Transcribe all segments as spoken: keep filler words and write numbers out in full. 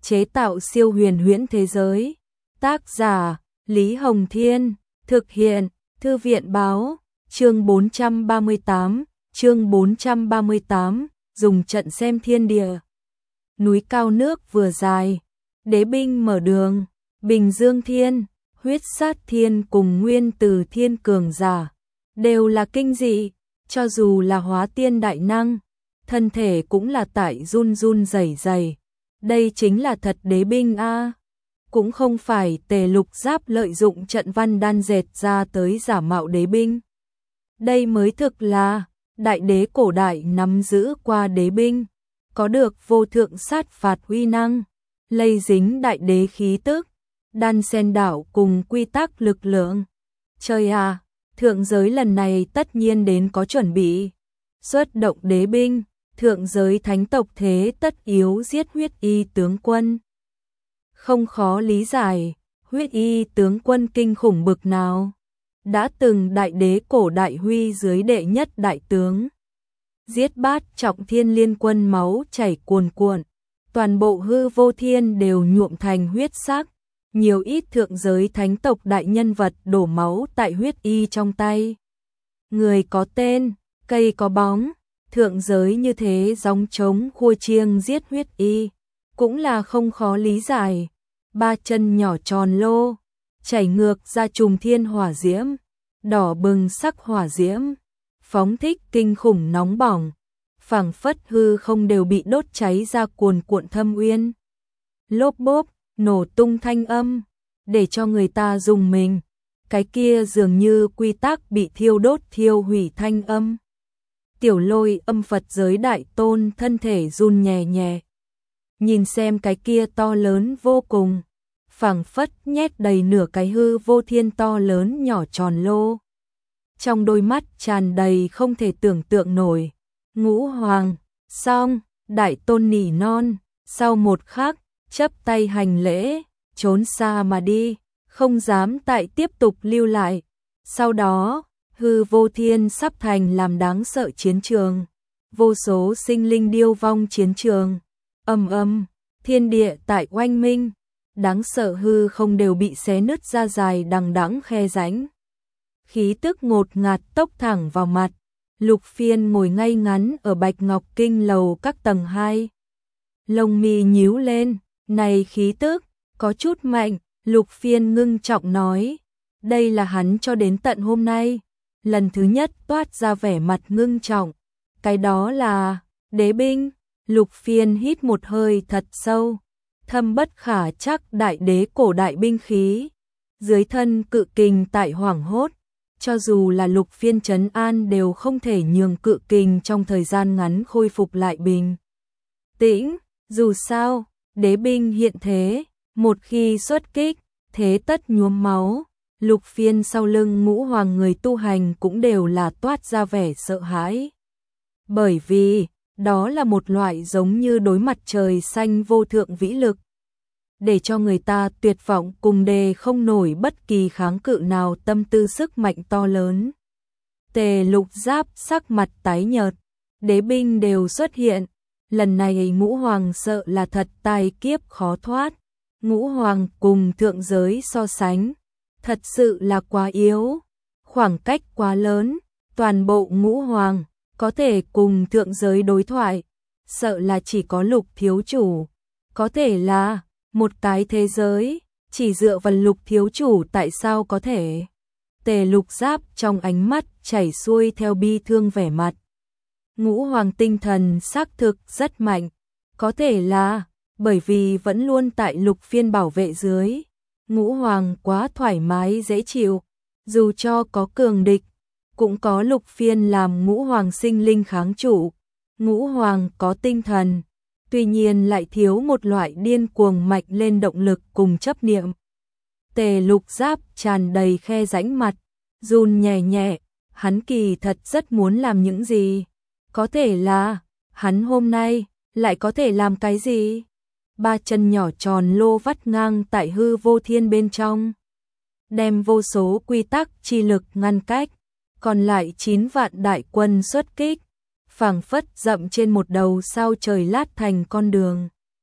chế tạo siêu huyền huyễn thế giới. Tác giả Lý Hồng Thiên, thực hiện Thư viện Báo, chương bốn trăm ba mươi tám, chương bốn trăm ba mươi tám, dùng trận xem thiên địa. Núi cao nước vừa dài, đế binh mở đường, Bình Dương Thiên, Huyết Sát Thiên cùng Nguyên Từ Thiên cường giả, đều là kinh dị, cho dù là hóa tiên đại năng, thân thể cũng là tại run run rẩy rẩy. Đây chính là thật đế binh a, cũng không phải Tề Lục Giáp lợi dụng trận văn đan dệt ra tới giả mạo đế binh. Đây mới thực là đại đế cổ đại nắm giữ qua đế binh, có được vô thượng sát phạt uy năng, lây dính đại đế khí tức, đan xen đạo cùng quy tắc lực lượng. Trời à, thượng giới lần này tất nhiên đến có chuẩn bị, xuất động đế binh, thượng giới thánh tộc thế tất yếu giết huyết y tướng quân. Không khó lý giải, huyết y tướng quân kinh khủng bực nào, đã từng đại đế cổ đại huy dưới đệ nhất đại tướng. Giết bát trọng thiên liên quân máu chảy cuồn cuộn, toàn bộ hư vô thiên đều nhuộm thành huyết sắc, nhiều ít thượng giới thánh tộc đại nhân vật đổ máu tại huyết y trong tay. Người có tên, cây có bóng, thượng giới như thế gióng trống khua chiêng giết huyết y, cũng là không khó lý giải. Ba chân nhỏ tròn lô, chảy ngược ra trùng thiên hỏa diễm, đỏ bừng sắc hỏa diễm, phóng thích kinh khủng nóng bỏng, phảng phất hư không đều bị đốt cháy ra cuồn cuộn thâm uyên. Lốp bốp, nổ tung thanh âm, để cho người ta rùng mình, cái kia dường như quy tắc bị thiêu đốt thiêu hủy thanh âm. Tiểu Lôi âm Phật giới đại tôn thân thể run nhẹ nhẹ. Nhìn xem cái kia to lớn vô cùng, phảng phất nhét đầy nửa cái hư vô thiên to lớn nhỏ tròn lô. Trong đôi mắt tràn đầy không thể tưởng tượng nổi. Ngũ Hoàng, xong, đại tôn nỉ non, sau một khắc, chấp tay hành lễ, trốn xa mà đi, không dám tại tiếp tục lưu lại. Sau đó, hư vô thiên sắp thành làm đáng sợ chiến trường, vô số sinh linh điêu vong chiến trường, ầm ầm, thiên địa tại oanh minh, đáng sợ hư không đều bị xé nứt ra dài đằng đẵng khe rãnh. Khí tức ngột ngạt tốc thẳng vào mặt, Lục Phiên ngồi ngay ngắn ở Bạch Ngọc Kinh lầu các tầng hai. Lông mi nhíu lên, này khí tức, có chút mạnh, Lục Phiên ngưng trọng nói, đây là hắn cho đến tận hôm nay, lần thứ nhất toát ra vẻ mặt ngưng trọng, cái đó là đế binh. Lục Phiên hít một hơi thật sâu, thâm bất khả chắc đại đế cổ đại binh khí, dưới thân cự kình tại hoảng hốt, cho dù là Lục Phiên trấn an đều không thể nhường cự kình trong thời gian ngắn khôi phục lại bình tĩnh, dù sao, đế binh hiện thế, một khi xuất kích, thế tất nhuốm máu. Lục Phiên sau lưng Ngũ Hoàng người tu hành cũng đều là toát ra vẻ sợ hãi. Bởi vì, đó là một loại giống như đối mặt trời xanh vô thượng vĩ lực, để cho người ta tuyệt vọng cùng đề không nổi bất kỳ kháng cự nào tâm tư sức mạnh to lớn. Tề Lục Giáp sắc mặt tái nhợt, đế binh đều xuất hiện, lần này Ngũ Hoàng sợ là thật tai kiếp khó thoát. Ngũ Hoàng cùng thượng giới so sánh, thật sự là quá yếu, khoảng cách quá lớn, toàn bộ Ngũ Hoàng có thể cùng thượng giới đối thoại, sợ là chỉ có Lục thiếu chủ, có thể là một cái thế giới, chỉ dựa vào Lục thiếu chủ tại sao có thể. Tề Lục Giáp trong ánh mắt chảy xuôi theo bi thương vẻ mặt. Ngũ Hoàng tinh thần xác thực rất mạnh, có thể là bởi vì vẫn luôn tại Lục Phiên bảo vệ dưới, Ngũ Hoàng quá thoải mái dễ chịu, dù cho có cường địch, cũng có Lục Phiên làm Ngũ Hoàng sinh linh kháng trụ. Ngũ Hoàng có tinh thần, tuy nhiên lại thiếu một loại điên cuồng mạnh lên động lực cùng chấp niệm. Tề Lục Giáp tràn đầy khe rãnh mặt, run nhẹ nhẹ, hắn kỳ thật rất muốn làm những gì, có thể là, hắn hôm nay lại có thể làm cái gì? Ba chân nhỏ tròn lô vắt ngang tại hư vô thiên bên trong, đem vô số quy tắc chi lực ngăn cách, còn lại chín vạn đại quân xuất kích, phảng phất dậm trên một đầu sao trời lát thành con đường.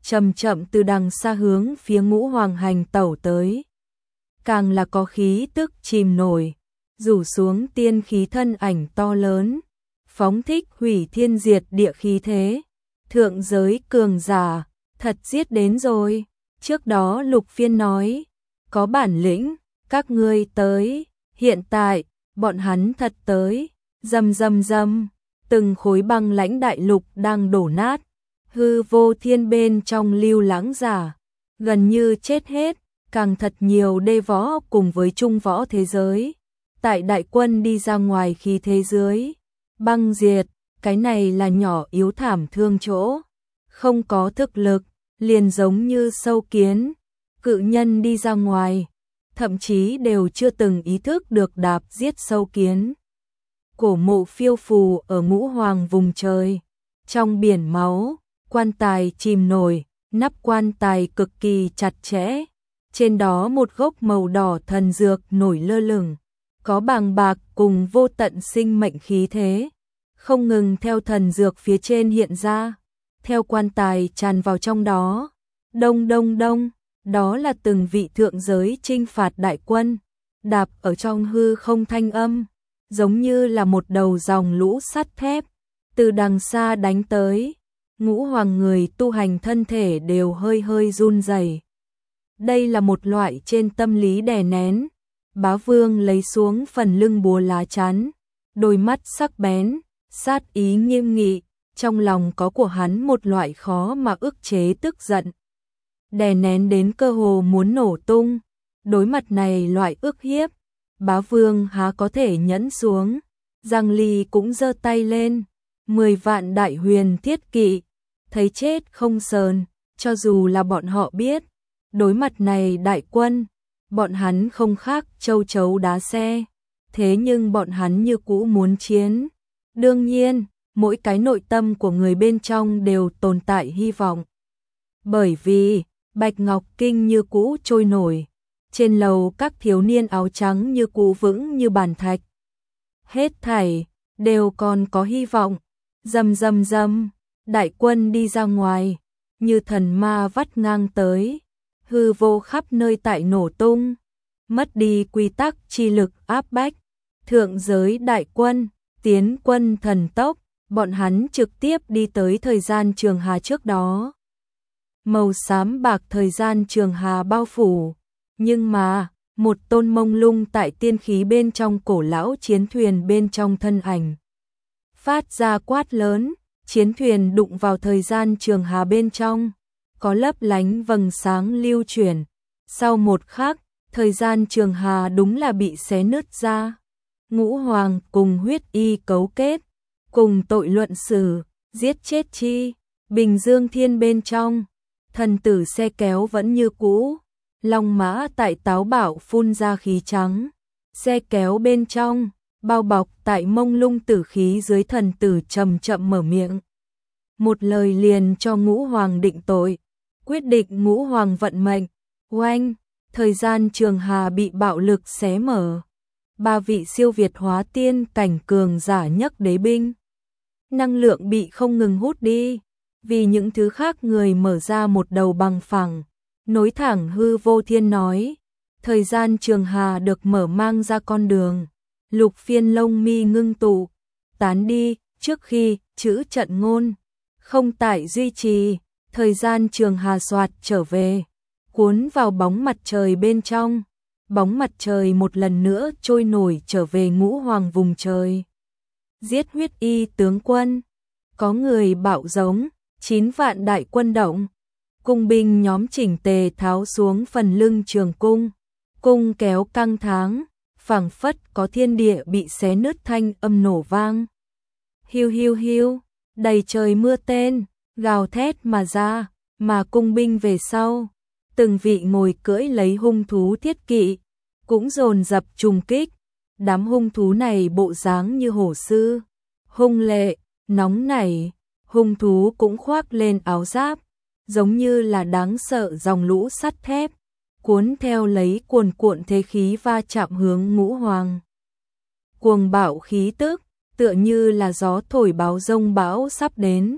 chậm chậm từ đằng xa hướng phía Ngũ Hoàng hành tẩu tới. Càng là có khí tức chìm nổi, rủ xuống tiên khí thân ảnh to lớn, phóng thích hủy thiên diệt địa khí thế. Thượng giới cường giả, thật giết đến rồi. Trước đó Lục Phiên nói, có bản lĩnh, các ngươi tới. Hiện tại, bọn hắn thật tới. Rầm rầm rầm, từng khối băng lãnh đại lục đang đổ nát. Hư vô thiên bên trong lưu lãng giả, gần như chết hết, càng thật nhiều đê võ cùng với trung võ thế giới. Tại đại quân đi ra ngoài khí thế dưới, băng diệt, cái này là nhỏ yếu thảm thương chỗ. Không có thực lực, liền giống như sâu kiến, cự nhân đi ra ngoài, thậm chí đều chưa từng ý thức được đạp giết sâu kiến. Cổ mộ phiêu phù ở Ngũ Hoàng vùng trời, trong biển máu, quan tài chìm nổi, nắp quan tài cực kỳ chặt chẽ, trên đó một gốc màu đỏ thần dược nổi lơ lửng, có bàng bạc cùng vô tận sinh mệnh khí thế, không ngừng theo thần dược phía trên hiện ra, theo quan tài tràn vào trong đó. Đông đông đông, đó là từng vị thượng giới chinh phạt đại quân, đạp ở trong hư không thanh âm, giống như là một đầu dòng lũ sắt thép, từ đằng xa đánh tới. Ngũ Hoàng người tu hành thân thể đều hơi hơi run rẩy. Đây là một loại trên tâm lý đè nén. Bá Vương lấy xuống phần lưng búa lá chắn, đôi mắt sắc bén, sát ý nghiêm nghị, trong lòng có của hắn một loại khó mà ức chế tức giận. Đè nén đến cơ hồ muốn nổ tung, đối mặt này loại ức hiếp, Bá Vương há có thể nhẫn xuống. Giang Ly cũng giơ tay lên, mười vạn đại huyền thiết kỵ, thấy chết không sờn, cho dù là bọn họ biết, đối mặt này đại quân, bọn hắn không khác châu chấu đá xe, thế nhưng bọn hắn như cũ muốn chiến. Đương nhiên, mỗi cái nội tâm của người bên trong đều tồn tại hy vọng. Bởi vì, Bạch Ngọc Kinh như cũ trôi nổi, trên lầu các thiếu niên áo trắng như cũ vững như bàn thạch. Hết thảy, đều còn có hy vọng. Rầm rầm rầm, đại quân đi ra ngoài, như thần ma vắt ngang tới, hư vô khắp nơi tại nổ tung, mất đi quy tắc chi lực áp bách. Thượng giới đại quân, tiến quân thần tốc, bọn hắn trực tiếp đi tới thời gian trường hà trước đó. Màu xám bạc thời gian trường hà bao phủ, nhưng mà, một tôn mông lung tại tiên khí bên trong cổ lão chiến thuyền bên trong thân ảnh. Phát ra quát lớn, chiến thuyền đụng vào thời gian trường hà bên trong, có lấp lánh vầng sáng lưu chuyển. Sau một khắc, thời gian trường hà đúng là bị xé nứt ra. Ngũ Hoàng cùng huyết y cấu kết, cùng tội luận xử, giết chết chi. Bình Dương Thiên bên trong, thần tử xe kéo vẫn như cũ, long mã tại táo bạo phun ra khí trắng. Xe kéo bên trong, bao bọc tại mông lung tử khí dưới, thần tử chậm chậm mở miệng. Một lời liền cho Ngũ Hoàng định tội, quyết định Ngũ Hoàng vận mệnh. Oanh, thời gian trường hà bị bạo lực xé mở. Ba vị siêu việt hóa tiên cảnh cường giả nhấc đế binh. Năng lượng bị không ngừng hút đi, vì những thứ khác người mở ra một đầu bằng phẳng, nối thẳng hư vô thiên nói. Thời gian trường hà được mở mang ra con đường. Lục Phiên lông mi ngưng tụ, tán đi, trước khi chữ trận ngôn không tại duy trì, thời gian trường hà soạt trở về, cuốn vào bóng mặt trời bên trong. Bóng mặt trời một lần nữa trôi nổi trở về Ngũ Hoàng vùng trời. Giết huyết y tướng quân, có người bạo giống, chín vạn đại quân động. Cung binh nhóm chỉnh tề tháo xuống phần lưng trường cung, cung kéo căng tháng, phảng phất có thiên địa bị xé nứt thanh âm nổ vang. Hiu hiu hiu, đầy trời mưa tên, gào thét mà ra, mà cung binh về sau, từng vị ngồi cưỡi lấy hung thú thiết kỵ, cũng dồn dập trùng kích. Đám hung thú này bộ dáng như hổ sư, hung lệ, nóng nảy, hung thú cũng khoác lên áo giáp, giống như là đáng sợ dòng lũ sắt thép, cuốn theo lấy cuồn cuộn thế khí va chạm hướng Ngũ Hoàng. Cuồng bạo khí tức, tựa như là gió thổi báo rông bão sắp đến.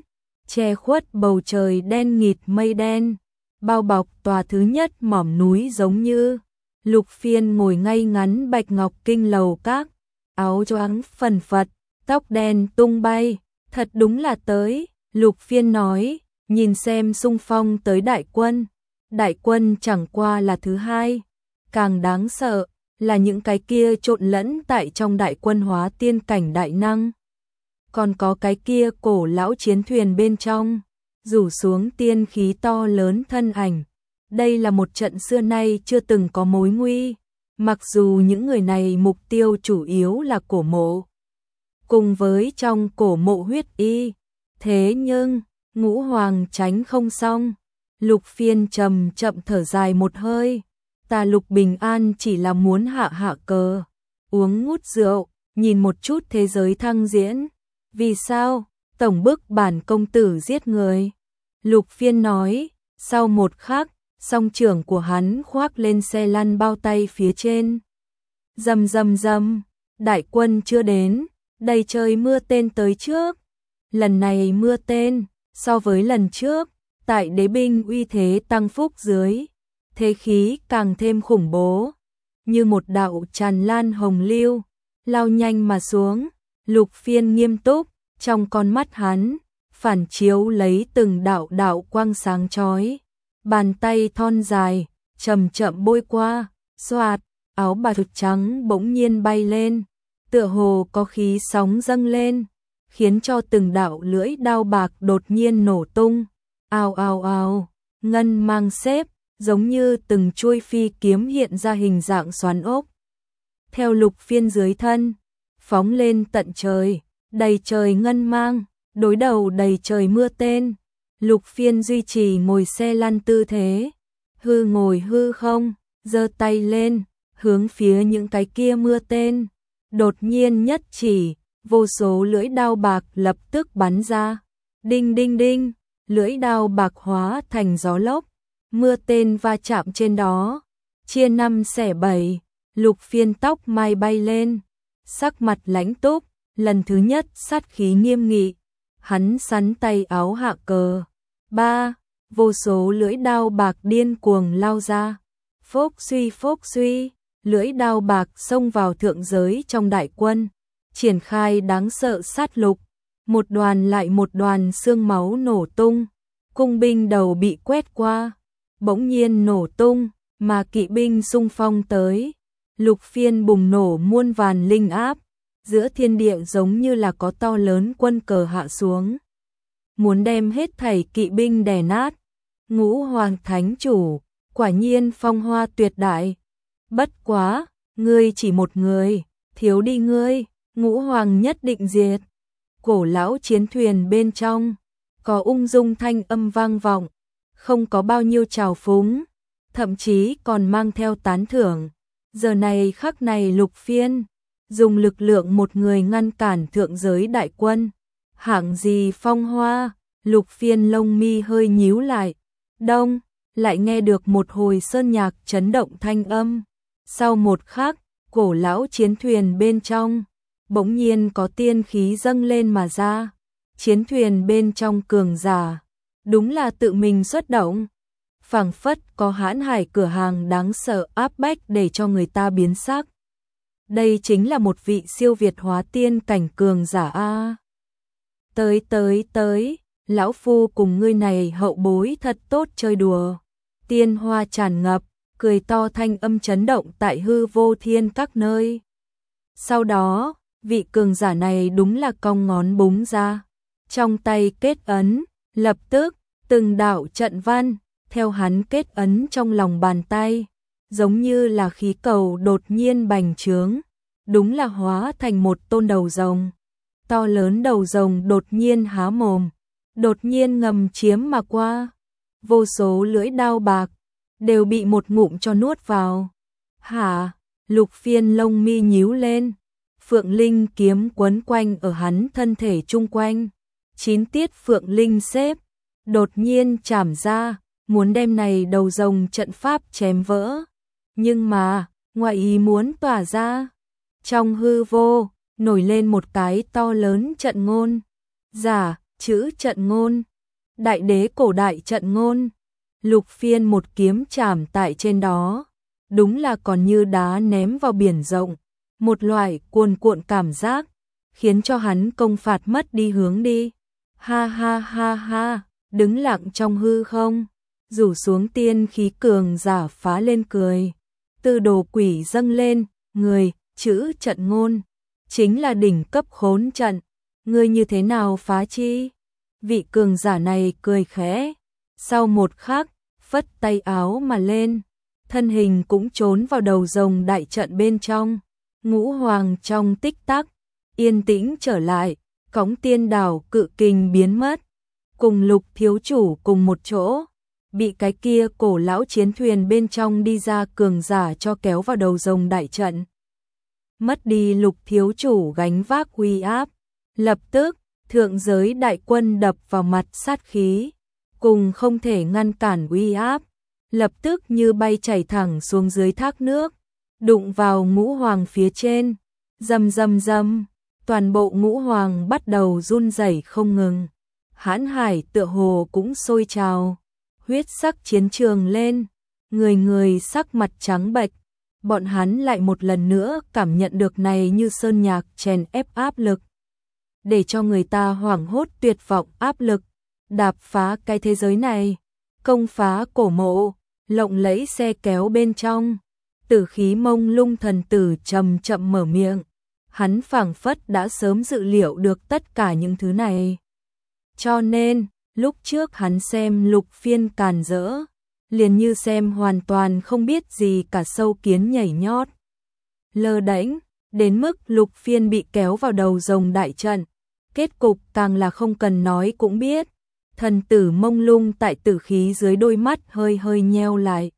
che khuất bầu trời đen nghịt mây đen, bao bọc tòa thứ nhất mỏm núi giống như. Lục Phiên ngồi ngay ngắn bạch ngọc kinh lầu các, áo choàng phần phật, tóc đen tung bay, thật đúng là tới. Lục Phiên nói, nhìn xem xung phong tới đại quân, đại quân chẳng qua là thứ hai, càng đáng sợ là những cái kia trộn lẫn tại trong đại quân hóa tiên cảnh đại năng. Còn có cái kia cổ lão chiến thuyền bên trong, rủ xuống tiên khí to lớn thân ảnh. Đây là một trận xưa nay chưa từng có mối nguy, mặc dù những người này mục tiêu chủ yếu là cổ mộ, cùng với trong cổ mộ huyết y. Thế nhưng, Ngũ Hoàng tránh không xong. Lục Phiên trầm chậm thở dài một hơi. Ta Lục Bình An chỉ là muốn hạ hạ cờ, uống ngút rượu, nhìn một chút thế giới thăng diễn. Vì sao? Tổng bức bản công tử giết người. Lục Phiên nói, sau một khắc, song trưởng của hắn khoác lên xe lăn bao tay phía trên. Rầm rầm rầm, đại quân chưa đến, đầy trời mưa tên tới trước. Lần này mưa tên, so với lần trước, tại đế binh uy thế tăng phúc dưới, thế khí càng thêm khủng bố, như một đạo tràn lan hồng lưu, lao nhanh mà xuống. Lục Phiên nghiêm túc, trong con mắt hắn, phản chiếu lấy từng đạo đạo quang sáng chói. Bàn tay thon dài, chậm chậm bôi qua, xoạt, áo bào trắng bỗng nhiên bay lên, tựa hồ có khí sóng dâng lên, khiến cho từng đạo lưỡi đao bạc đột nhiên nổ tung. Ào ào ào, ngân mang xếp, giống như từng chuôi phi kiếm hiện ra hình dạng xoắn ốc. Theo Lục Phiên dưới thân, phóng lên tận trời, đầy trời ngân mang, đối đầu đầy trời mưa tên. Lục Phiên duy trì ngồi xe lăn tư thế, hư ngồi hư không, giơ tay lên, hướng phía những cái kia mưa tên. Đột nhiên nhất chỉ, vô số lưỡi đao bạc lập tức bắn ra. Đinh đinh đinh, lưỡi đao bạc hóa thành gió lốc, mưa tên va chạm trên đó, chia năm xẻ bảy. Lục Phiên tóc mai bay lên, sắc mặt lãnh túc, lần thứ nhất sát khí nghiêm nghị. Hắn sắn tay áo hạ cờ. Ba, vô số lưỡi đao bạc điên cuồng lao ra. Phốc suy phốc suy, lưỡi đao bạc xông vào thượng giới trong đại quân, triển khai đáng sợ sát lục. Một đoàn lại một đoàn xương máu nổ tung, cung binh đầu bị quét qua, bỗng nhiên nổ tung, mà kỵ binh xung phong tới. Lục Phiên bùng nổ muôn vàn linh áp, giữa thiên địa giống như là có to lớn quân cờ hạ xuống, muốn đem hết thảy kỵ binh đè nát. Ngũ Hoàng Thánh Chủ, quả nhiên phong hoa tuyệt đại. Bất quá, ngươi chỉ một người, thiếu đi ngươi, Ngũ Hoàng nhất định diệt. Cổ lão chiến thuyền bên trong, có ung dung thanh âm vang vọng, không có bao nhiêu trào phúng, thậm chí còn mang theo tán thưởng. Giờ này khắc này Lục Phiên dùng lực lượng một người ngăn cản thượng giới đại quân. Hạng gì phong hoa? Lục Phiên lông mi hơi nhíu lại. Đông, lại nghe được một hồi sơn nhạc chấn động thanh âm. Sau một khắc, cổ lão chiến thuyền bên trong, bỗng nhiên có tiên khí dâng lên mà ra. Chiến thuyền bên trong cường giả, đúng là tự mình xuất động. Phảng phất có hãn hải cửa hàng đáng sợ áp bách để cho người ta biến sắc. Đây chính là một vị siêu việt hóa tiên cảnh cường giả a. Tới tới tới, lão phu cùng ngươi này hậu bối thật tốt chơi đùa. Tiên hoa tràn ngập, cười to thanh âm chấn động tại hư vô thiên các nơi. Sau đó, vị cường giả này đúng là cong ngón búng ra, trong tay kết ấn, lập tức từng đạo trận văn theo hắn kết ấn trong lòng bàn tay, giống như là khí cầu đột nhiên bành trướng, đúng là hóa thành một tôn đầu rồng. To lớn đầu rồng đột nhiên há mồm, đột nhiên ngầm chiếm mà qua. Vô số lưỡi đao bạc đều bị một ngụm cho nuốt vào. Hả? Lục Phiên lông mi nhíu lên, Phượng Linh kiếm quấn quanh ở hắn thân thể chung quanh. Chín tiết Phượng Linh xếp, đột nhiên chảm ra, muốn đem này đầu rồng trận pháp chém vỡ. Nhưng mà, ngoại ý muốn tỏa ra. Trong hư vô, nổi lên một cái to lớn trận ngôn. Giả, chữ trận ngôn, Đại đế cổ đại trận ngôn. Lục Phiên một kiếm chảm tại trên đó, đúng là còn như đá ném vào biển rộng, một loại cuồn cuộn cảm giác, khiến cho hắn công phạt mất đi hướng đi. Ha ha ha ha, đứng lặng trong hư không, rủ xuống tiên khí cường giả phá lên cười. Từ đồ quỷ dâng lên, người, chữ trận ngôn, chính là đỉnh cấp khốn trận, ngươi như thế nào phá chi? Vị cường giả này cười khẽ, sau một khắc, phất tay áo mà lên, thân hình cũng trốn vào đầu rồng đại trận bên trong. Ngũ hoàng trong tích tắc, yên tĩnh trở lại, cõng tiên đảo cự kình biến mất, cùng Lục thiếu chủ cùng một chỗ, bị cái kia cổ lão chiến thuyền bên trong đi ra cường giả cho kéo vào đầu rồng đại trận. Mất đi Lục thiếu chủ gánh vác uy áp, lập tức, thượng giới đại quân đập vào mặt sát khí, cùng không thể ngăn cản uy áp, lập tức như bay chảy thẳng xuống dưới thác nước, đụng vào ngũ hoàng phía trên, rầm rầm rầm, toàn bộ ngũ hoàng bắt đầu run rẩy không ngừng. Hãn hải tựa hồ cũng sôi trào, huyết sắc chiến trường lên, người người sắc mặt trắng bệch, bọn hắn lại một lần nữa cảm nhận được này như sơn nhạc chèn ép áp lực, để cho người ta hoảng hốt tuyệt vọng áp lực, đạp phá cái thế giới này, công phá cổ mộ, lộng lẫy xe kéo bên trong. Tử khí mông lung thần tử chậm chậm mở miệng, hắn phảng phất đã sớm dự liệu được tất cả những thứ này. Cho nên, lúc trước hắn xem Lục Phiên càn rỡ, liền như xem hoàn toàn không biết gì cả sâu kiến nhảy nhót. Lơ đễnh, đến mức Lục Phiên bị kéo vào đầu rồng đại trận, kết cục càng là không cần nói cũng biết. Thần tử mông lung tại tử khí dưới đôi mắt hơi hơi nheo lại,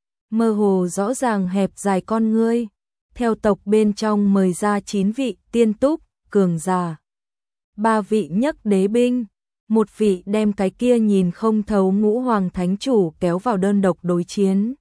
mơ hồ rõ ràng hẹp dài con ngươi, theo tộc bên trong mời ra chín vị tiên túc, cường giả. Ba vị nhấc đế binh, một vị đem cái kia nhìn không thấu ngũ hoàng thánh chủ kéo vào đơn độc đối chiến.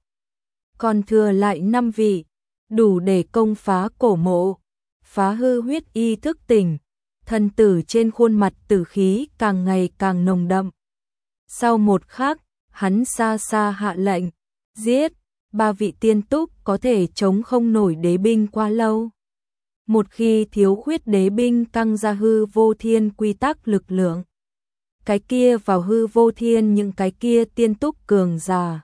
Còn thừa lại năm vị, đủ để công phá cổ mộ, phá hư huyết y thức tỉnh, thần tử trên khuôn mặt tử khí càng ngày càng nồng đậm. Sau một khắc, hắn xa xa hạ lệnh, giết. Ba vị tiên túc có thể chống không nổi đế binh quá lâu. Một khi thiếu khuyết đế binh căng ra hư vô thiên quy tắc lực lượng, cái kia vào hư vô thiên những cái kia tiên túc cường giả,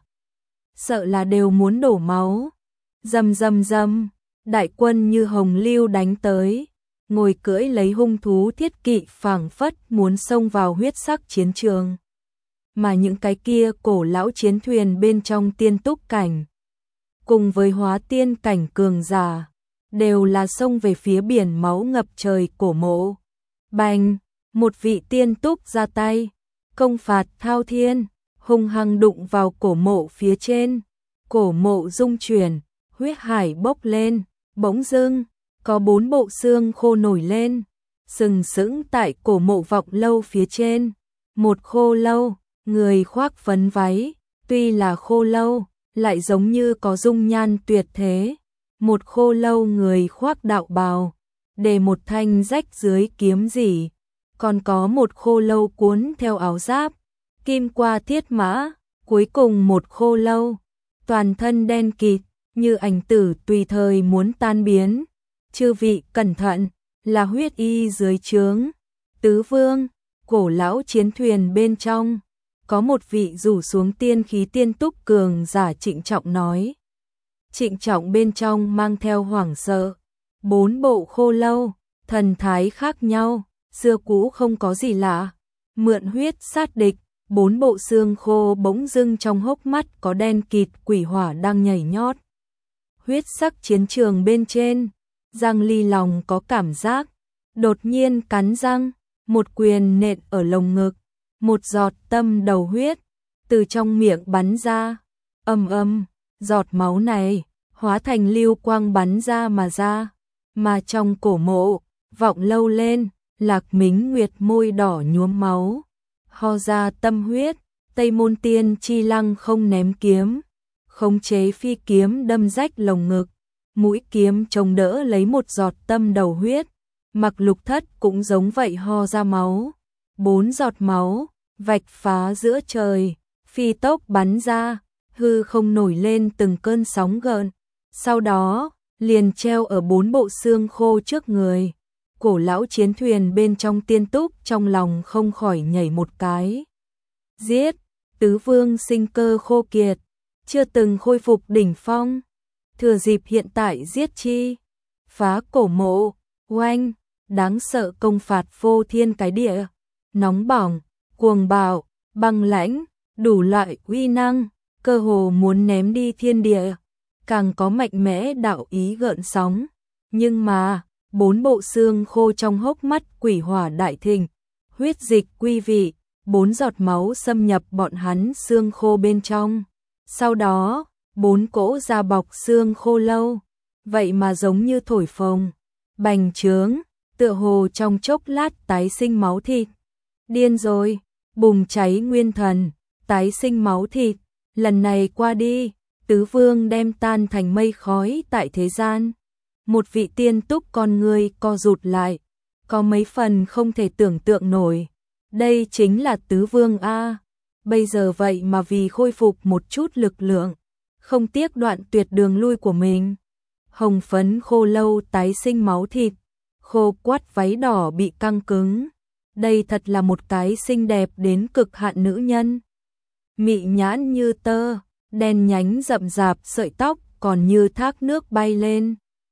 sợ là đều muốn đổ máu. Rầm rầm rầm, đại quân như hồng lưu đánh tới, ngồi cưỡi lấy hung thú thiết kỵ phảng phất muốn xông vào huyết sắc chiến trường. Mà những cái kia cổ lão chiến thuyền bên trong tiên túc cảnh, cùng với hóa tiên cảnh cường giả, đều là xông về phía biển máu ngập trời cổ mộ. Bành, một vị tiên túc ra tay, công phạt thao thiên, hung hăng đụng vào cổ mộ phía trên. Cổ mộ rung chuyển, huyết hải bốc lên, bỗng dưng, có bốn bộ xương khô nổi lên, sừng sững tại cổ mộ vọng lâu phía trên. Một khô lâu, người khoác phấn váy, tuy là khô lâu, lại giống như có dung nhan tuyệt thế. Một khô lâu người khoác đạo bào, để một thanh rách dưới kiếm gì. Còn có một khô lâu cuốn theo áo giáp, kim qua thiết mã. Cuối cùng một khô lâu, toàn thân đen kịt, như ảnh tử tùy thời muốn tan biến. Chư vị cẩn thận, là huyết y dưới trướng. Tứ vương, cổ lão chiến thuyền bên trong, có một vị rủ xuống tiên khí tiên túc cường giả trịnh trọng nói. Trịnh trọng bên trong mang theo hoảng sợ. Bốn bộ khô lâu, thần thái khác nhau, xưa cũ không có gì lạ. Mượn huyết sát địch, bốn bộ xương khô bỗng dưng trong hốc mắt có đen kịt quỷ hỏa đang nhảy nhót. Huyết sắc chiến trường bên trên, Giang Ly lòng có cảm giác, đột nhiên cắn răng, một quyền nện ở lồng ngực, một giọt tâm đầu huyết từ trong miệng bắn ra, ầm ầm, giọt máu này hóa thành lưu quang bắn ra mà ra, mà trong cổ mộ, vọng lâu lên, Lạc Mính Nguyệt môi đỏ nhuốm máu, ho ra tâm huyết. Tây Môn Tiên Chi Lăng không ném kiếm, khống chế phi kiếm đâm rách lồng ngực, mũi kiếm chống đỡ lấy một giọt tâm đầu huyết. Mặc Lục Thất cũng giống vậy ho ra máu, bốn giọt máu, vạch phá giữa trời, phi tốc bắn ra, hư không nổi lên từng cơn sóng gợn, sau đó liền treo ở bốn bộ xương khô trước người. Cổ lão chiến thuyền bên trong Tiên Túc trong lòng không khỏi nhảy một cái. Giết, tứ vương sinh cơ khô kiệt, chưa từng khôi phục đỉnh phong, thừa dịp hiện tại giết chi. Phá cổ mộ, oanh, đáng sợ công phạt phô thiên cái địa, nóng bỏng, cuồng bạo, băng lãnh, đủ loại uy năng, cơ hồ muốn ném đi thiên địa, càng có mạnh mẽ đạo ý gợn sóng. Nhưng mà, bốn bộ xương khô trong hốc mắt quỷ hỏa đại thịnh, huyết dịch quy vị, bốn giọt máu xâm nhập bọn hắn xương khô bên trong. Sau đó, bốn cỗ da bọc xương khô lâu, vậy mà giống như thổi phồng, bành trướng, tựa hồ trong chốc lát tái sinh máu thịt. Điên rồi, bùng cháy nguyên thần, tái sinh máu thịt, lần này qua đi, tứ vương đem tan thành mây khói tại thế gian. Một vị Tiên Túc con người co rụt lại, có mấy phần không thể tưởng tượng nổi. Đây chính là tứ vương A, bây giờ vậy mà vì khôi phục một chút lực lượng, không tiếc đoạn tuyệt đường lui của mình. Hồng phấn khô lâu tái sinh máu thịt, khô quắt váy đỏ bị căng cứng. Đây thật là một cái xinh đẹp đến cực hạn nữ nhân. Mị nhãn như tơ, đen nhánh rậm rạp sợi tóc còn như thác nước bay lên.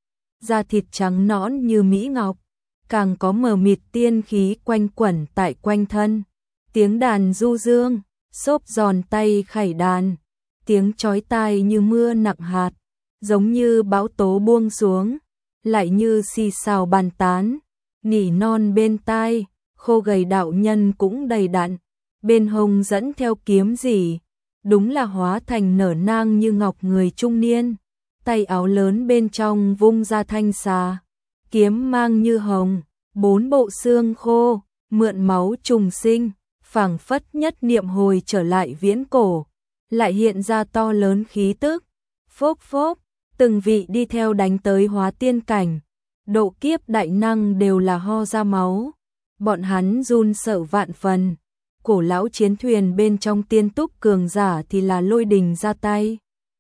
Da thịt trắng nõn như mỹ ngọc, càng có mờ mịt tiên khí quanh quẩn tại quanh thân. Tiếng đàn du dương, xốp giòn tay khải đàn, tiếng chói tai như mưa nặng hạt, giống như bão tố buông xuống, lại như xì xào bàn tán, nỉ non bên tai. Khô gầy đạo nhân cũng đầy đặn, bên hông dẫn theo kiếm gì, đúng là hóa thành nở nang như ngọc người trung niên. Tay áo lớn bên trong vung ra thanh xà, kiếm mang như hồng, bốn bộ xương khô, mượn máu trùng sinh, phảng phất nhất niệm hồi trở lại viễn cổ, lại hiện ra to lớn khí tức. Phốc phốc, từng vị đi theo đánh tới hóa tiên cảnh, độ kiếp đại năng đều là ho ra máu. Bọn hắn run sợ vạn phần, cổ lão chiến thuyền bên trong Tiên Túc cường giả thì là lôi đình ra tay.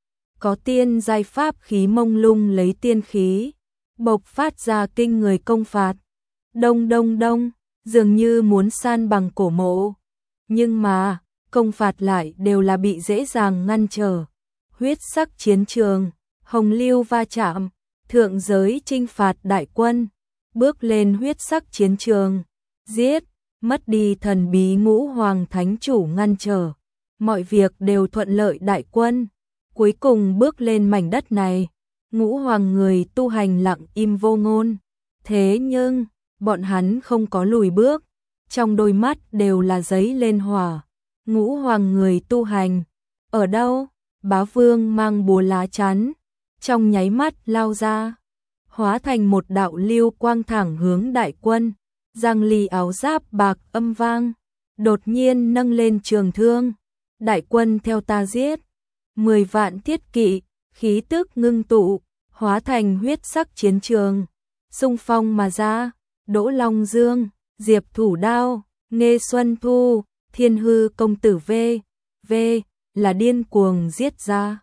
Có tiên giai pháp khí mông lung lấy tiên khí, bộc phát ra kinh người công phạt. Đông đông đông, dường như muốn san bằng cổ mộ. Nhưng mà, công phạt lại đều là bị dễ dàng ngăn trở. Huyết sắc chiến trường, hồng lưu va chạm, thượng giới chinh phạt đại quân, bước lên huyết sắc chiến trường. Giết, mất đi thần bí ngũ hoàng thánh chủ ngăn trở, mọi việc đều thuận lợi đại quân, cuối cùng bước lên mảnh đất này, ngũ hoàng người tu hành lặng im vô ngôn, thế nhưng, bọn hắn không có lùi bước, trong đôi mắt đều là giấy lên hỏa, ngũ hoàng người tu hành, ở đâu, bá vương mang búa lá chắn, trong nháy mắt lao ra, hóa thành một đạo lưu quang thẳng hướng đại quân. Giang Ly áo giáp bạc âm vang, đột nhiên nâng lên trường thương, đại quân theo ta giết. Mười vạn thiết kỵ, khí tức ngưng tụ, hóa thành huyết sắc chiến trường, xung phong mà ra. Đỗ Long Dương, Diệp Thủ Đao, Nghê Xuân Thu, Thiên Hư công tử V, V là điên cuồng giết ra.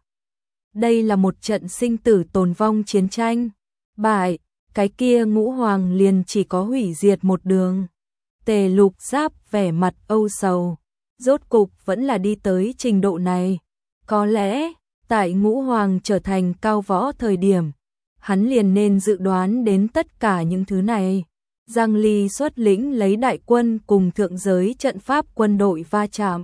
Đây là một trận sinh tử tồn vong chiến tranh. Bại, cái kia ngũ hoàng liền chỉ có hủy diệt một đường. Tề Lục Giáp vẻ mặt âu sầu, rốt cục vẫn là đi tới trình độ này. Có lẽ, tại ngũ hoàng trở thành cao võ thời điểm, hắn liền nên dự đoán đến tất cả những thứ này. Giang Ly xuất lĩnh lấy đại quân cùng thượng giới trận pháp quân đội va chạm.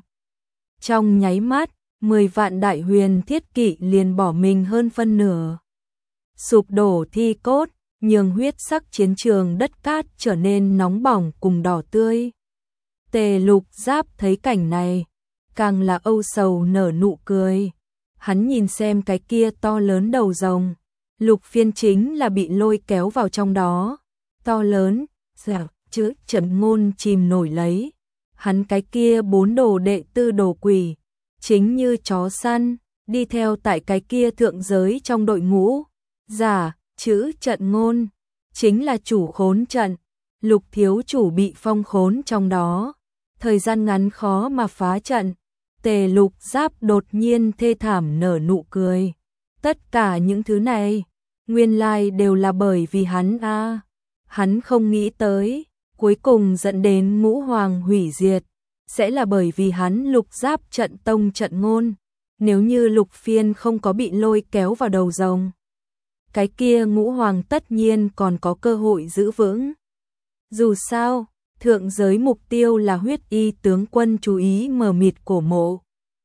Trong nháy mắt, mười vạn đại huyền thiết kỵ liền bỏ mình hơn phân nửa. Sụp đổ thi cốt, nhường huyết sắc chiến trường đất cát trở nên nóng bỏng cùng đỏ tươi. Tề Lục Giáp thấy cảnh này, càng là âu sầu nở nụ cười. Hắn nhìn xem cái kia to lớn đầu rồng, Lục Phiên chính là bị lôi kéo vào trong đó. To lớn, dạo, chữ Trần Ngôn chìm nổi lấy. Hắn cái kia bốn đồ đệ tư đồ quỷ, chính như chó săn, đi theo tại cái kia thượng giới trong đội ngũ. Giả, chữ Trận Ngôn, chính là chủ khốn trận, Lục thiếu chủ bị phong khốn trong đó. thời gian ngắn khó mà phá trận. Tề Lục Giáp đột nhiên thê thảm nở nụ cười. Tất cả những thứ này, nguyên lai đều là bởi vì hắn a. À. Hắn không nghĩ tới, cuối cùng dẫn đến ngũ hoàng hủy diệt, sẽ là bởi vì hắn Lục Giáp trận tông trận ngôn. Nếu như Lục Phiên không có bị lôi kéo vào đầu rồng, cái kia ngũ hoàng tất nhiên còn có cơ hội giữ vững. Dù sao, thượng giới mục tiêu là huyết y tướng quân, chú ý mờ mịt cổ mộ.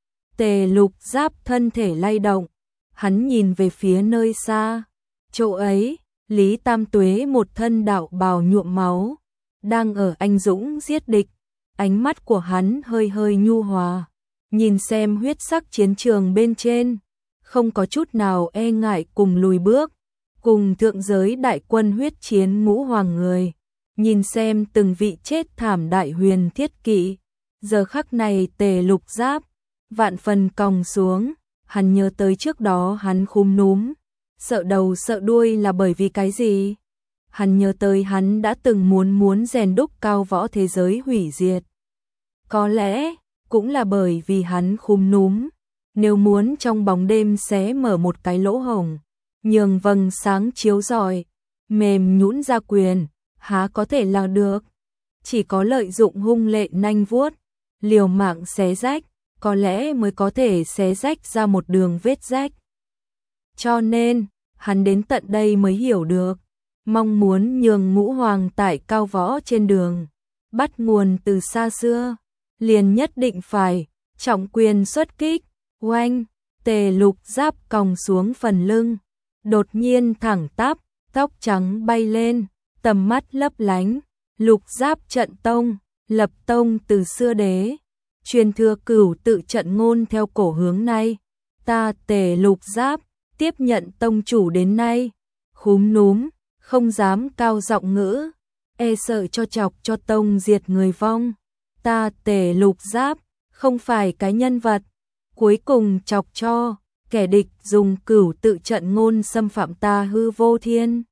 Tề Lục Giáp thân thể lay động, hắn nhìn về phía nơi xa. Chỗ ấy, Lý Tam Tuế một thân đạo bào nhuộm máu, đang ở anh dũng giết địch. Ánh mắt của hắn hơi hơi nhu hòa, nhìn xem huyết sắc chiến trường bên trên, không có chút nào e ngại cùng lùi bước, cùng thượng giới đại quân huyết chiến ngũ hoàng người, nhìn xem từng vị chết thảm đại huyền thiết kỵ. Giờ khắc này Tề Lục Giáp vạn phần còng xuống, hắn nhớ tới trước đó hắn khúm núm, sợ đầu sợ đuôi là bởi vì cái gì? Hắn nhớ tới hắn đã từng muốn muốn rèn đúc cao võ thế giới hủy diệt. Có lẽ, cũng là bởi vì hắn khúm núm, nếu muốn trong bóng đêm xé mở một cái lỗ hổng, nhường vầng sáng chiếu rọi, mềm nhũn ra quyền, há có thể là được. Chỉ có lợi dụng hung lệ nanh vuốt, liều mạng xé rách, có lẽ mới có thể xé rách ra một đường vết rách. Cho nên, hắn đến tận đây mới hiểu được, mong muốn nhường ngũ hoàng tại cao võ trên đường, bắt nguồn từ xa xưa, liền nhất định phải trọng quyền xuất kích. Oanh, Tề Lục Giáp còng xuống phần lưng, đột nhiên thẳng tắp, tóc trắng bay lên, tầm mắt lấp lánh. Lục Giáp trận tông, lập tông từ xưa đế, truyền thừa cửu tự trận ngôn theo cổ hướng nay. Ta Tề Lục Giáp tiếp nhận tông chủ đến nay, khúm núm, không dám cao giọng ngữ, e sợ cho chọc cho tông diệt người vong. Ta Tề Lục Giáp không phải cái nhân vật cuối cùng chọc cho kẻ địch dùng cửu tự trận ngôn xâm phạm ta hư vô thiên.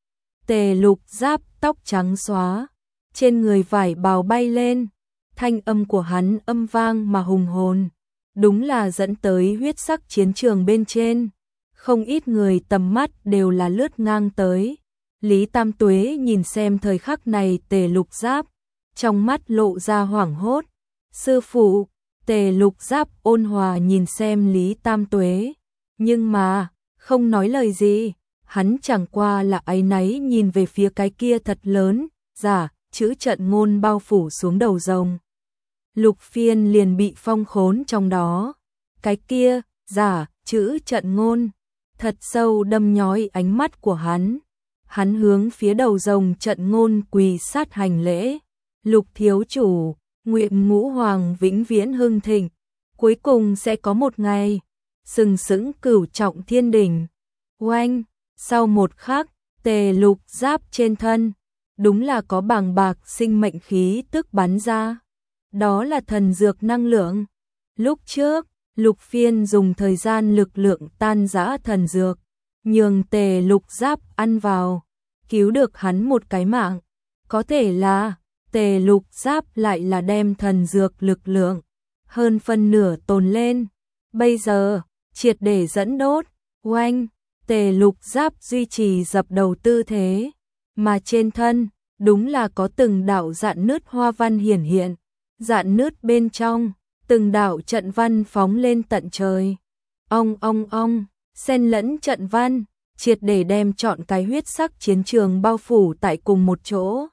Tề Lục Giáp tóc trắng xóa, trên người vải bào bay lên, thanh âm của hắn âm vang mà hùng hồn, đúng là dẫn tới huyết sắc chiến trường bên trên, không ít người tầm mắt đều là lướt ngang tới. Lý Tam Tuế nhìn xem thời khắc này Tề Lục Giáp, trong mắt lộ ra hoảng hốt. Sư phụ, Tề Lục Giáp ôn hòa nhìn xem Lý Tam Tuế, nhưng mà không nói lời gì, hắn chẳng qua là áy náy nhìn về phía cái kia thật lớn, giả, chữ trận ngôn bao phủ xuống đầu rồng. Lục Phiên liền bị phong khốn trong đó. Cái kia, giả, chữ trận ngôn, thật sâu đâm nhói ánh mắt của hắn. Hắn hướng phía đầu rồng trận ngôn quỳ sát hành lễ. Lục thiếu chủ, nguyện ngũ hoàng vĩnh viễn hưng thịnh, cuối cùng sẽ có một ngày sừng sững cửu trọng thiên đỉnh. Oanh, sau một khắc, Tề Lục Giáp trên thân, đúng là có bàng bạc sinh mệnh khí tức bắn ra. Đó là thần dược năng lượng. Lúc trước, Lục Phiên dùng thời gian lực lượng tan rã thần dược, nhường Tề Lục Giáp ăn vào, cứu được hắn một cái mạng. Có thể là Tề Lục Giáp lại là đem thần dược lực lượng hơn phân nửa tồn lên, bây giờ triệt để dẫn đốt. Oanh, Tề Lục Giáp duy trì dập đầu tư thế, mà trên thân đúng là có từng đạo dạn nứt hoa văn hiển hiện, dạn nứt bên trong từng đạo trận văn phóng lên tận trời. Ong ong ong, xen lẫn trận văn, triệt để đem trọn cái huyết sắc chiến trường bao phủ tại cùng một chỗ.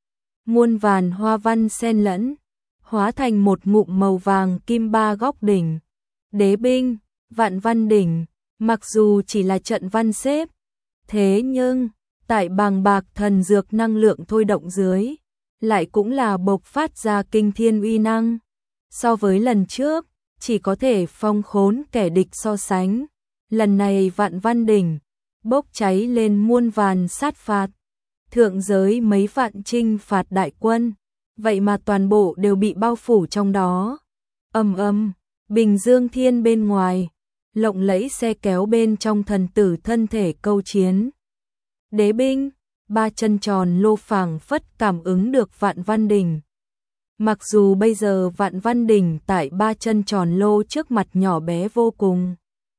Muôn vàn hoa văn xen lẫn, hóa thành một ngụm màu vàng kim ba góc đỉnh. Đế binh, vạn văn đỉnh, mặc dù chỉ là trận văn xếp, thế nhưng tại bàng bạc thần dược năng lượng thôi động dưới, lại cũng là bộc phát ra kinh thiên uy năng. So với lần trước, chỉ có thể phong khốn kẻ địch so sánh, lần này vạn văn đỉnh bốc cháy lên muôn vàn sát phạt. Thượng giới mấy vạn trinh phạt đại quân, vậy mà toàn bộ đều bị bao phủ trong đó. Ầm ầm, Bình Dương Thiên bên ngoài, lộng lẫy xe kéo bên trong thần tử thân thể câu chiến. Đế binh, ba chân tròn lô phảng phất cảm ứng được vạn văn đỉnh. Mặc dù bây giờ Vạn Văn Đỉnh tại ba chân tròn lô trước mặt nhỏ bé vô cùng,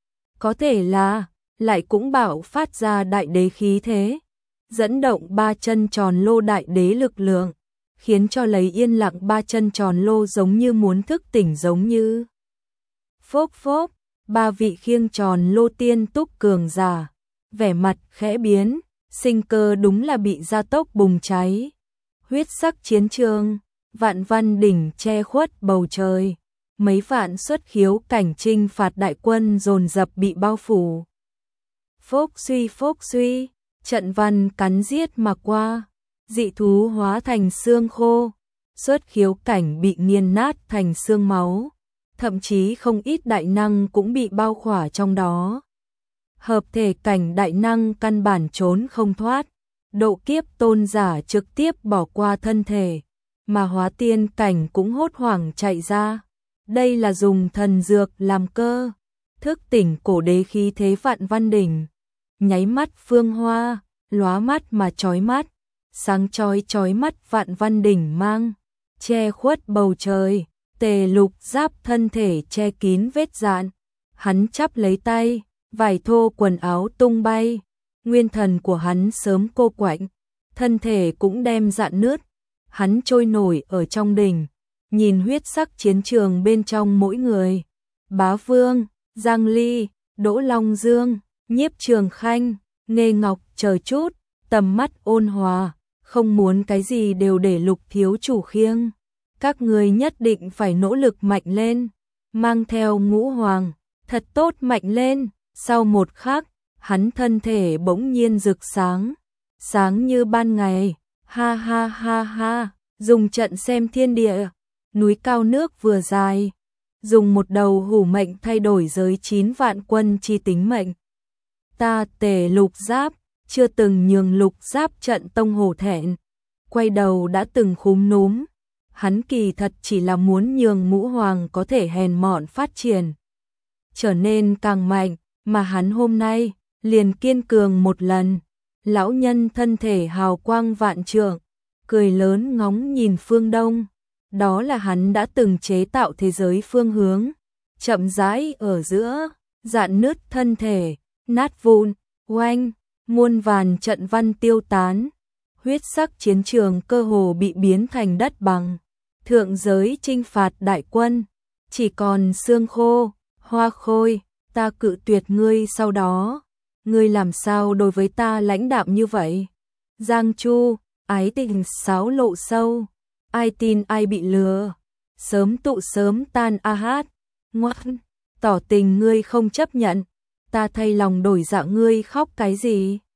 có thể là lại cũng bạo phát ra đại đế khí thế, dẫn động ba chân tròn lô đại đế lực lượng, khiến cho lấy yên lặng ba chân tròn lô giống như muốn thức tỉnh giống như. Phốc phốc, ba vị khiêng tròn lô tiên túc cường giả, vẻ mặt khẽ biến, sinh cơ đúng là bị gia tốc bùng cháy. Huyết sắc chiến trường, Vạn Văn Đỉnh che khuất bầu trời, mấy vạn xuất khiếu cảnh trinh phạt đại quân dồn dập bị bao phủ. Phốc suy phốc suy, trận văn cắn giết mà qua, dị thú hóa thành xương khô, xuất khiếu cảnh bị nghiền nát thành xương máu, thậm chí không ít đại năng cũng bị bao khỏa trong đó. Hợp thể cảnh đại năng căn bản trốn không thoát, độ kiếp tôn giả trực tiếp bỏ qua thân thể, mà hóa tiên cảnh cũng hốt hoảng chạy ra. Đây là dùng thần dược làm cơ, thức tỉnh cổ đế khí thế Vạn Văn Đỉnh. Nháy mắt phương hoa, lóa mắt mà chói mắt, sáng chói chói mắt Vạn Văn Đỉnh mang, che khuất bầu trời, tề lục giáp thân thể che kín vết dạn. Hắn chắp lấy tay, vải thô quần áo tung bay, nguyên thần của hắn sớm cô quạnh, thân thể cũng đem dạn nứt. Hắn trôi nổi ở trong đỉnh, nhìn huyết sắc chiến trường bên trong mỗi người. Bá Vương, Giang Ly, Đỗ Long Dương, Nhiếp Trường Khanh, Nghê Ngọc chờ chút, tầm mắt ôn hòa, không muốn cái gì đều để Lục thiếu chủ khiêng. Các người nhất định phải nỗ lực mạnh lên, mang theo ngũ hoàng, thật tốt mạnh lên. Sau một khắc, hắn thân thể bỗng nhiên rực sáng, sáng như ban ngày. Ha ha ha ha, dùng trận xem thiên địa, núi cao nước vừa dài, dùng một đầu hủ mệnh thay đổi giới chín vạn quân chi tính mệnh. Ta Tề Lục Giáp, chưa từng nhường Lục Giáp trận tông hổ thẹn, quay đầu đã từng khúm núm, hắn kỳ thật chỉ là muốn nhường ngũ hoàng có thể hèn mọn phát triển, trở nên càng mạnh, mà hắn hôm nay liền kiên cường một lần. Lão nhân thân thể hào quang vạn trượng, cười lớn ngóng nhìn phương đông, đó là hắn đã từng chế tạo thế giới phương hướng, chậm rãi ở giữa, dạn nứt thân thể, nát vụn, oanh, muôn vàn trận văn tiêu tán, huyết sắc chiến trường cơ hồ bị biến thành đất bằng, thượng giới chinh phạt đại quân, chỉ còn xương khô, hoa khôi, ta cự tuyệt ngươi sau đó. Ngươi làm sao đối với ta lãnh đạm như vậy? Giang Chu, ái tình sáo lộ sâu, ai tin ai bị lừa, sớm tụ sớm tan a hát, ngoan, tỏ tình ngươi không chấp nhận, ta thay lòng đổi dạ ngươi khóc cái gì?